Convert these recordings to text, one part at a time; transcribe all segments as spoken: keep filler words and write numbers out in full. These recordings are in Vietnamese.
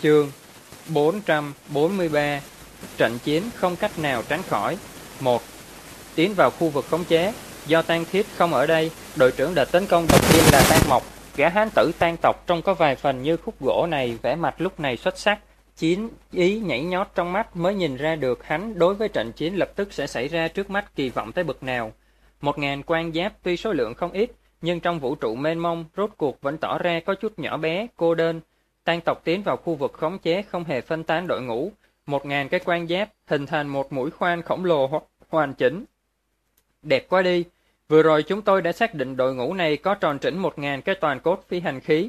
Chương bốn trăm bốn mươi ba. Trận chiến không cách nào tránh khỏi. một. Tiến vào khu vực khống chế. Do Tang Thiết không ở đây, đội trưởng đợt tấn công đầu tiên là Tang Mộc. Gã hán tử Tang tộc trông có vài phần như khúc gỗ này, vẻ mặt lúc này xuất sắc, chiến ý nhảy nhót trong mắt, mới nhìn ra được hắn đối với trận chiến lập tức sẽ xảy ra trước mắt kỳ vọng tới bậc nào. Một ngàn quan giáp tuy số lượng không ít, nhưng trong vũ trụ mênh mông rốt cuộc vẫn tỏ ra có chút nhỏ bé, cô đơn. Tang tộc tiến vào khu vực khống chế không hề phân tán đội ngũ, một ngàn cái quan giáp hình thành một mũi khoan khổng lồ hoàn chỉnh. Đẹp quá đi, vừa rồi chúng tôi đã xác định đội ngũ này có tròn chỉnh một ngàn cái toàn cốt phi hành khí.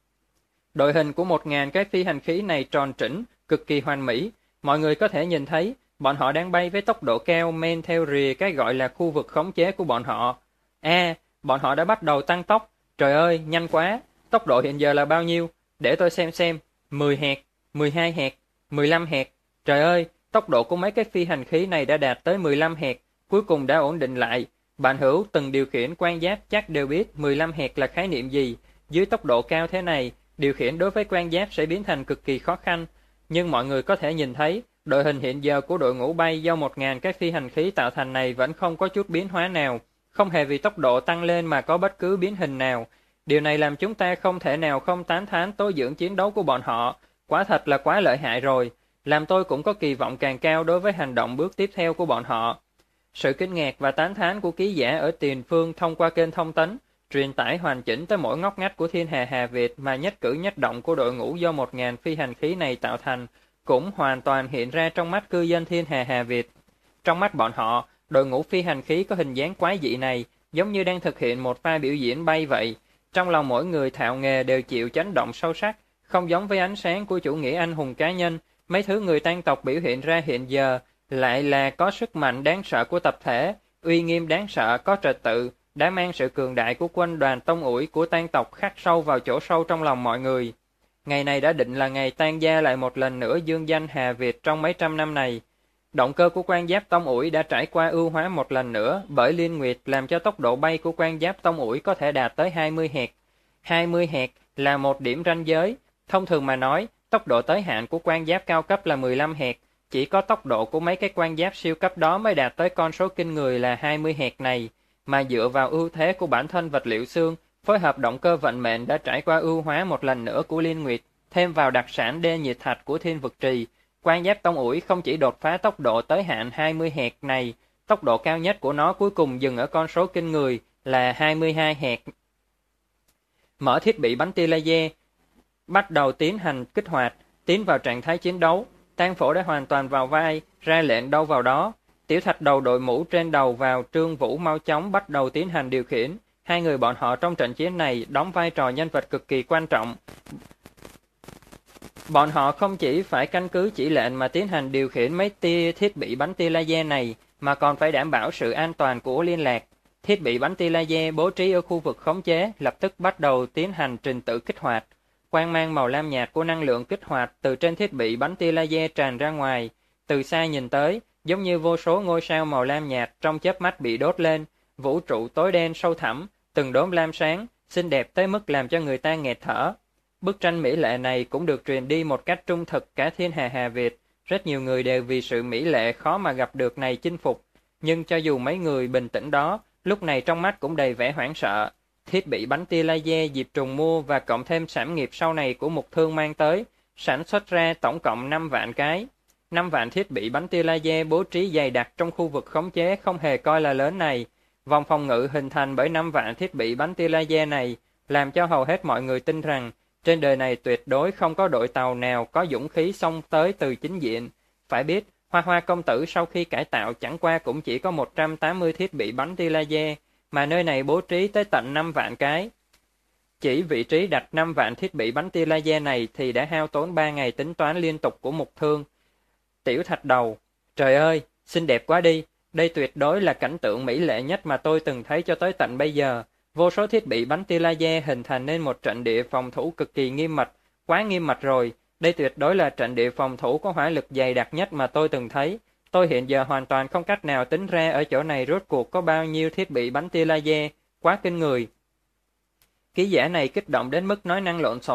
Đội hình của một ngàn cái phi hành khí này tròn chỉnh, cực kỳ hoàn mỹ, mọi người có thể nhìn thấy, bọn họ đang bay với tốc độ cao men theo rìa cái gọi là khu vực khống chế của bọn họ. À, bọn họ đã bắt đầu tăng tốc, trời ơi, nhanh quá, tốc độ hiện giờ là bao nhiêu? Để tôi xem xem, mười hạt, mười hai hạt, mười lăm hạt. Trời ơi, tốc độ của mấy cái phi hành khí này đã đạt tới mười lăm hạt, cuối cùng đã ổn định lại. Bạn hữu từng điều khiển quan giáp chắc đều biết mười lăm hạt là khái niệm gì. Dưới tốc độ cao thế này, điều khiển đối với quan giáp sẽ biến thành cực kỳ khó khăn. Nhưng mọi người có thể nhìn thấy, đội hình hiện giờ của đội ngũ bay do một ngàn cái phi hành khí tạo thành này vẫn không có chút biến hóa nào, không hề vì tốc độ tăng lên mà có bất cứ biến hình nào. Điều này làm chúng ta không thể nào không tán thán tố dưỡng chiến đấu của bọn họ, quả thật là quá lợi hại rồi, làm tôi cũng có kỳ vọng càng cao đối với hành động bước tiếp theo của bọn họ. Sự kinh ngạc và tán thán của ký giả ở tiền phương thông qua kênh thông tấn, truyền tải hoàn chỉnh tới mỗi ngóc ngách của thiên hà Hà Việt mà nhất cử nhất động của đội ngũ do một ngàn phi hành khí này tạo thành, cũng hoàn toàn hiện ra trong mắt cư dân thiên hà Hà Việt. Trong mắt bọn họ, đội ngũ phi hành khí có hình dáng quái dị này, giống như đang thực hiện một pha biểu diễn bay vậy. Trong lòng mỗi người thạo nghề đều chịu chấn động sâu sắc, không giống với ánh sáng của chủ nghĩa anh hùng cá nhân, mấy thứ người Tang tộc biểu hiện ra hiện giờ lại là có sức mạnh đáng sợ của tập thể, uy nghiêm đáng sợ, có trật tự, đã mang sự cường đại của quân đoàn tông ủi của Tang tộc khắc sâu vào chỗ sâu trong lòng mọi người. Ngày này đã định là ngày Tang gia lại một lần nữa dương danh Hà Việt trong mấy trăm năm này. Động cơ của quan giáp tông ủi đã trải qua ưu hóa một lần nữa bởi Liên Nguyệt làm cho tốc độ bay của quan giáp tông ủi có thể đạt tới hai mươi hạt. hai mươi hạt là một điểm ranh giới. Thông thường mà nói, tốc độ tới hạn của quan giáp cao cấp là mười lăm hạt. Chỉ có tốc độ của mấy cái quan giáp siêu cấp đó mới đạt tới con số kinh người là hai mươi hạt này. Mà dựa vào ưu thế của bản thân vật liệu xương, phối hợp động cơ vận mệnh đã trải qua ưu hóa một lần nữa của Liên Nguyệt, thêm vào đặc sản đê nhiệt thạch của Thiên Vực Trì. Quan giáp tông ủi không chỉ đột phá tốc độ tới hạn hai mươi hạt này, tốc độ cao nhất của nó cuối cùng dừng ở con số kinh người là hai mươi hai hạt. Mở thiết bị bắn tia laser, bắt đầu tiến hành kích hoạt, tiến vào trạng thái chiến đấu. Tang Phổ đã hoàn toàn vào vai, ra lệnh đâu vào đó. Tiểu Thạch đầu đội mũ trên đầu vào, Trương Vũ mau chóng bắt đầu tiến hành điều khiển. Hai người bọn họ trong trận chiến này đóng vai trò nhân vật cực kỳ quan trọng. Bọn họ không chỉ phải căn cứ chỉ lệnh mà tiến hành điều khiển mấy tia thiết bị bắn tia laser này, mà còn phải đảm bảo sự an toàn của liên lạc. Thiết bị bắn tia laser bố trí ở khu vực khống chế lập tức bắt đầu tiến hành trình tự kích hoạt. Quang mang màu lam nhạt của năng lượng kích hoạt từ trên thiết bị bắn tia laser tràn ra ngoài. Từ xa nhìn tới, giống như vô số ngôi sao màu lam nhạt trong chớp mắt bị đốt lên, vũ trụ tối đen sâu thẳm, từng đốm lam sáng, xinh đẹp tới mức làm cho người ta nghẹt thở. Bức tranh mỹ lệ này cũng được truyền đi một cách trung thực cả thiên hà Hà Việt. Rất nhiều người đều vì sự mỹ lệ khó mà gặp được này chinh phục. Nhưng cho dù mấy người bình tĩnh đó, lúc này trong mắt cũng đầy vẻ hoảng sợ. Thiết bị bắn tia laser Diệp Trùng mua và cộng thêm sản nghiệp sau này của Mục Thương mang tới, sản xuất ra tổng cộng năm vạn cái. năm vạn thiết bị bắn tia laser bố trí dày đặc trong khu vực khống chế không hề coi là lớn này. Vòng phòng ngự hình thành bởi năm vạn thiết bị bắn tia laser này, làm cho hầu hết mọi người tin rằng trên đời này tuyệt đối không có đội tàu nào có dũng khí xông tới từ chính diện. Phải biết, Hoa Hoa công tử sau khi cải tạo chẳng qua cũng chỉ có một trăm tám mươi thiết bị bắn tia laser, mà nơi này bố trí tới tận năm vạn cái. Chỉ vị trí đặt năm vạn thiết bị bắn tia laser này thì đã hao tốn ba ngày tính toán liên tục của Mục Thương. Tiểu Thạch đầu, trời ơi, xinh đẹp quá đi, đây tuyệt đối là cảnh tượng mỹ lệ nhất mà tôi từng thấy cho tới tận bây giờ. Vô số thiết bị bắn tia laser hình thành nên một trận địa phòng thủ cực kỳ nghiêm mật, quá nghiêm mật rồi. Đây tuyệt đối là trận địa phòng thủ có hỏa lực dày đặc nhất mà tôi từng thấy. Tôi hiện giờ hoàn toàn không cách nào tính ra ở chỗ này rốt cuộc có bao nhiêu thiết bị bắn tia laser, quá kinh người. Ký giả này kích động đến mức nói năng lộn xộn,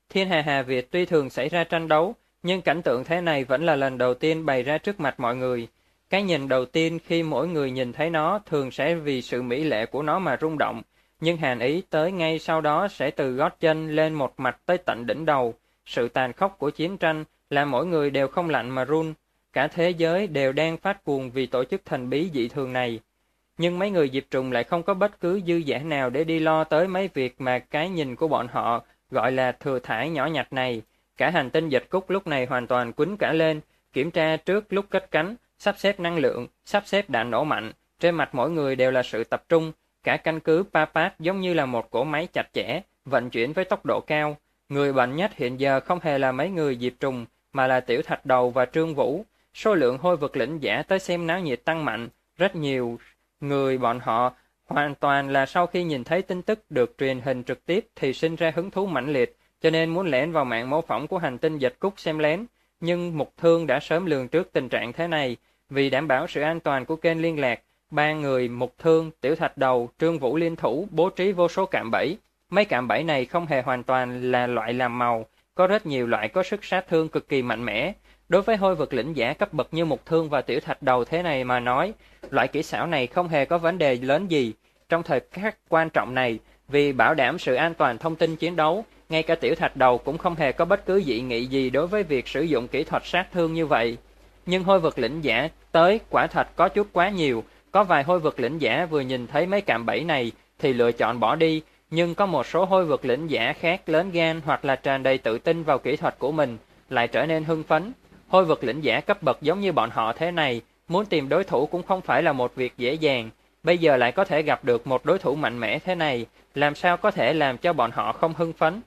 Thiên Hà Hà Việt tuy thường xảy ra tranh đấu, nhưng cảnh tượng thế này vẫn là lần đầu tiên bày ra trước mặt mọi người. Cái nhìn đầu tiên khi mỗi người nhìn thấy nó thường sẽ vì sự mỹ lệ của nó mà rung động, nhưng hàn ý tới ngay sau đó sẽ từ gót chân lên một mạch tới tận đỉnh đầu. Sự tàn khốc của chiến tranh làm mỗi người đều không lạnh mà run. Cả thế giới đều đang phát cuồng vì tổ chức thần bí dị thường này. Nhưng mấy người Diệp Trùng lại không có bất cứ dư dả nào để đi lo tới mấy việc mà cái nhìn của bọn họ gọi là thừa thải nhỏ nhặt này. Cả hành tinh Dịch Cúc lúc này hoàn toàn quýnh cả lên, kiểm tra trước lúc cất cánh, sắp xếp năng lượng, sắp xếp đạn nổ mạnh. Trên mặt mỗi người đều là sự tập trung. Cả căn cứ Papat giống như là một cỗ máy chặt chẽ, vận chuyển với tốc độ cao. Người bệnh nhất hiện giờ không hề là mấy người Diệp Trùng, mà là Tiểu Thạch Đầu và Trương Vũ. Số lượng hôi vực lĩnh giả tới xem náo nhiệt tăng mạnh, rất nhiều người bọn họ hoàn toàn là sau khi nhìn thấy tin tức được truyền hình trực tiếp thì sinh ra hứng thú mãnh liệt, cho nên muốn lẻn vào mạng mô phỏng của hành tinh Dịch Cúc xem lén. Nhưng Mục Thương đã sớm lường trước tình trạng thế này, vì đảm bảo sự an toàn của kênh liên lạc, ba người Mục Thương, Tiểu Thạch Đầu, Trương Vũ liên thủ bố trí vô số cạm bẫy. Mấy cạm bẫy này không hề hoàn toàn là loại làm màu, có rất nhiều loại có sức sát thương cực kỳ mạnh mẽ. Đối với hôi vực lĩnh giả cấp bậc như Mục Thương và Tiểu Thạch Đầu thế này mà nói, loại kỹ xảo này không hề có vấn đề lớn gì. Trong thời khắc quan trọng này, vì bảo đảm sự an toàn thông tin chiến đấu, ngay cả Tiểu Thạch Đầu cũng không hề có bất cứ dị nghị gì đối với việc sử dụng kỹ thuật sát thương như vậy. Nhưng hôi vực lĩnh giả tới quả thật có chút quá nhiều, có vài hôi vực lĩnh giả vừa nhìn thấy mấy cạm bẫy này thì lựa chọn bỏ đi, nhưng có một số hôi vực lĩnh giả khác lớn gan hoặc là tràn đầy tự tin vào kỹ thuật của mình, lại trở nên hưng phấn. Hôi vực lĩnh giả cấp bậc giống như bọn họ thế này, muốn tìm đối thủ cũng không phải là một việc dễ dàng. Bây giờ lại có thể gặp được một đối thủ mạnh mẽ thế này, làm sao có thể làm cho bọn họ không hưng phấn.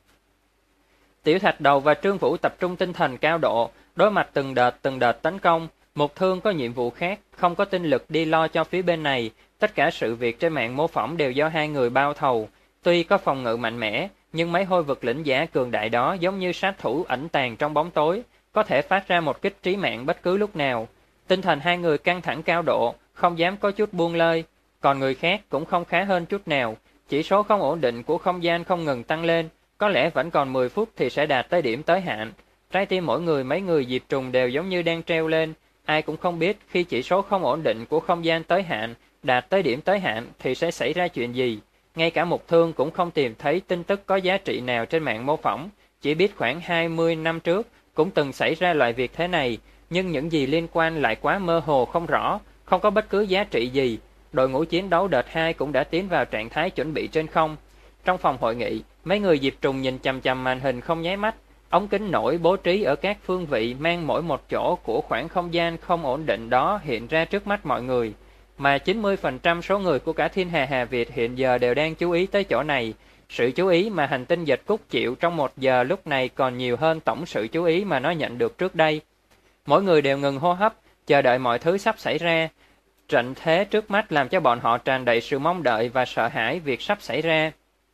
Tiểu Thạch Đầu và Trương Vũ tập trung tinh thần cao độ, đối mặt từng đợt từng đợt tấn công. Mục Thương có nhiệm vụ khác, không có tinh lực đi lo cho phía bên này. Tất cả sự việc trên mạng mô phỏng đều do hai người bao thầu. Tuy có phòng ngự mạnh mẽ, nhưng mấy hôi vực lĩnh giả cường đại đó giống như sát thủ ẩn tàng trong bóng tối, có thể phát ra một kích trí mạng bất cứ lúc nào. Tinh thần hai người căng thẳng cao độ, không dám có chút buông lơi. Còn người khác cũng không khá hơn chút nào. Chỉ số không ổn định của không gian không ngừng tăng lên, có lẽ vẫn còn mười phút thì sẽ đạt tới điểm tới hạn. Trái tim mỗi người mấy người Diệp Trùng đều giống như đang treo lên. Ai cũng không biết khi chỉ số không ổn định của không gian tới hạn, đạt tới điểm tới hạn thì sẽ xảy ra chuyện gì. Ngay cả Mục Thương cũng không tìm thấy tin tức có giá trị nào trên mạng mô phỏng, chỉ biết khoảng hai mươi năm trước cũng từng xảy ra loại việc thế này, nhưng những gì liên quan lại quá mơ hồ không rõ, không có bất cứ giá trị gì. Đội ngũ chiến đấu đợt hai cũng đã tiến vào trạng thái chuẩn bị trên không. Trong phòng hội nghị, mấy người Diệp Trùng nhìn chằm chằm màn hình không nháy mắt. Ống kính nổi bố trí ở các phương vị mang mỗi một chỗ của khoảng không gian không ổn định đó hiện ra trước mắt mọi người. Mà chín mươi phần trăm số người của cả Thiên Hà Hà Việt hiện giờ đều đang chú ý tới chỗ này. Sự chú ý mà hành tinh Dịch Cúc chịu trong một giờ lúc này còn nhiều hơn tổng sự chú ý mà nó nhận được trước đây. Mỗi người đều ngừng hô hấp, chờ đợi mọi thứ sắp xảy ra. Trận thế trước mắt làm cho bọn họ tràn đầy sự mong đợi và sợ hãi việc sắp xảy ra.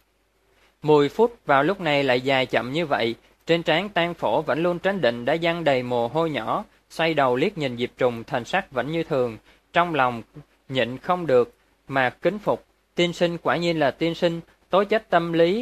Mười phút vào lúc này lại dài chậm như vậy, trên trán Tang Phổ vẫn luôn trấn định đã giăng đầy mồ hôi nhỏ, xoay đầu liếc nhìn Diệp Trùng, thần sắc vẫn như thường, trong lòng nhịn không được mà kính phục. Tiên sinh quả nhiên là tiên sinh, tố chất tâm lý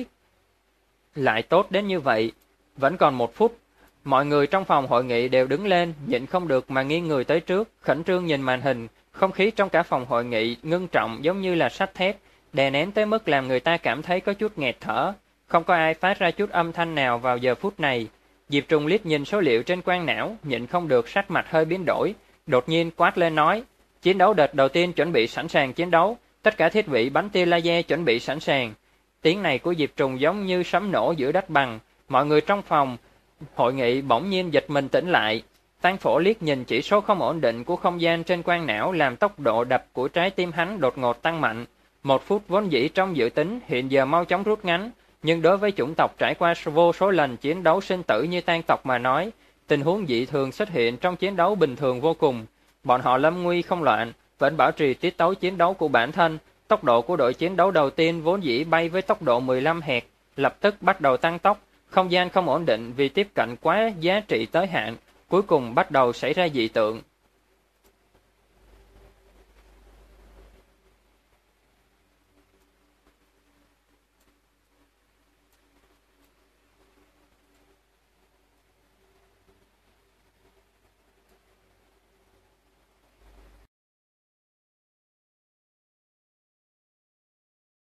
lại tốt đến như vậy. Vẫn còn một phút, mọi người trong phòng hội nghị đều đứng lên, nhịn không được mà nghiêng người tới trước, khẩn trương nhìn màn hình. Không khí trong cả phòng hội nghị ngưng trọng giống như là sắt thép, đè nén tới mức làm người ta cảm thấy có chút nghẹt thở. Không có ai phát ra chút âm thanh nào vào giờ phút này. Diệp Trùng liếc nhìn số liệu trên quang não, nhịn không được sắc mặt hơi biến đổi, đột nhiên quát lên nói: "Chiến đấu đợt đầu tiên chuẩn bị sẵn sàng chiến đấu, tất cả thiết bị bắn tia laser chuẩn bị sẵn sàng." Tiếng này của Diệp Trùng giống như sấm nổ giữa đất bằng, mọi người trong phòng hội nghị bỗng nhiên giật mình tỉnh lại. Tang Phổ liếc nhìn chỉ số không ổn định của không gian trên quang não làm tốc độ đập của trái tim hắn đột ngột tăng mạnh. Một phút vốn dĩ trong dự tính hiện giờ mau chóng rút ngắn, nhưng đối với chủng tộc trải qua vô số lần chiến đấu sinh tử như Tang tộc mà nói, tình huống dị thường xuất hiện trong chiến đấu bình thường vô cùng. Bọn họ lâm nguy không loạn, vẫn bảo trì tiết tấu chiến đấu của bản thân. Tốc độ của đội chiến đấu đầu tiên vốn dĩ bay với tốc độ mười lăm hẹt, lập tức bắt đầu tăng tốc. Không gian không ổn định vì tiếp cận quá giá trị tới hạn, cuối cùng bắt đầu xảy ra dị tượng.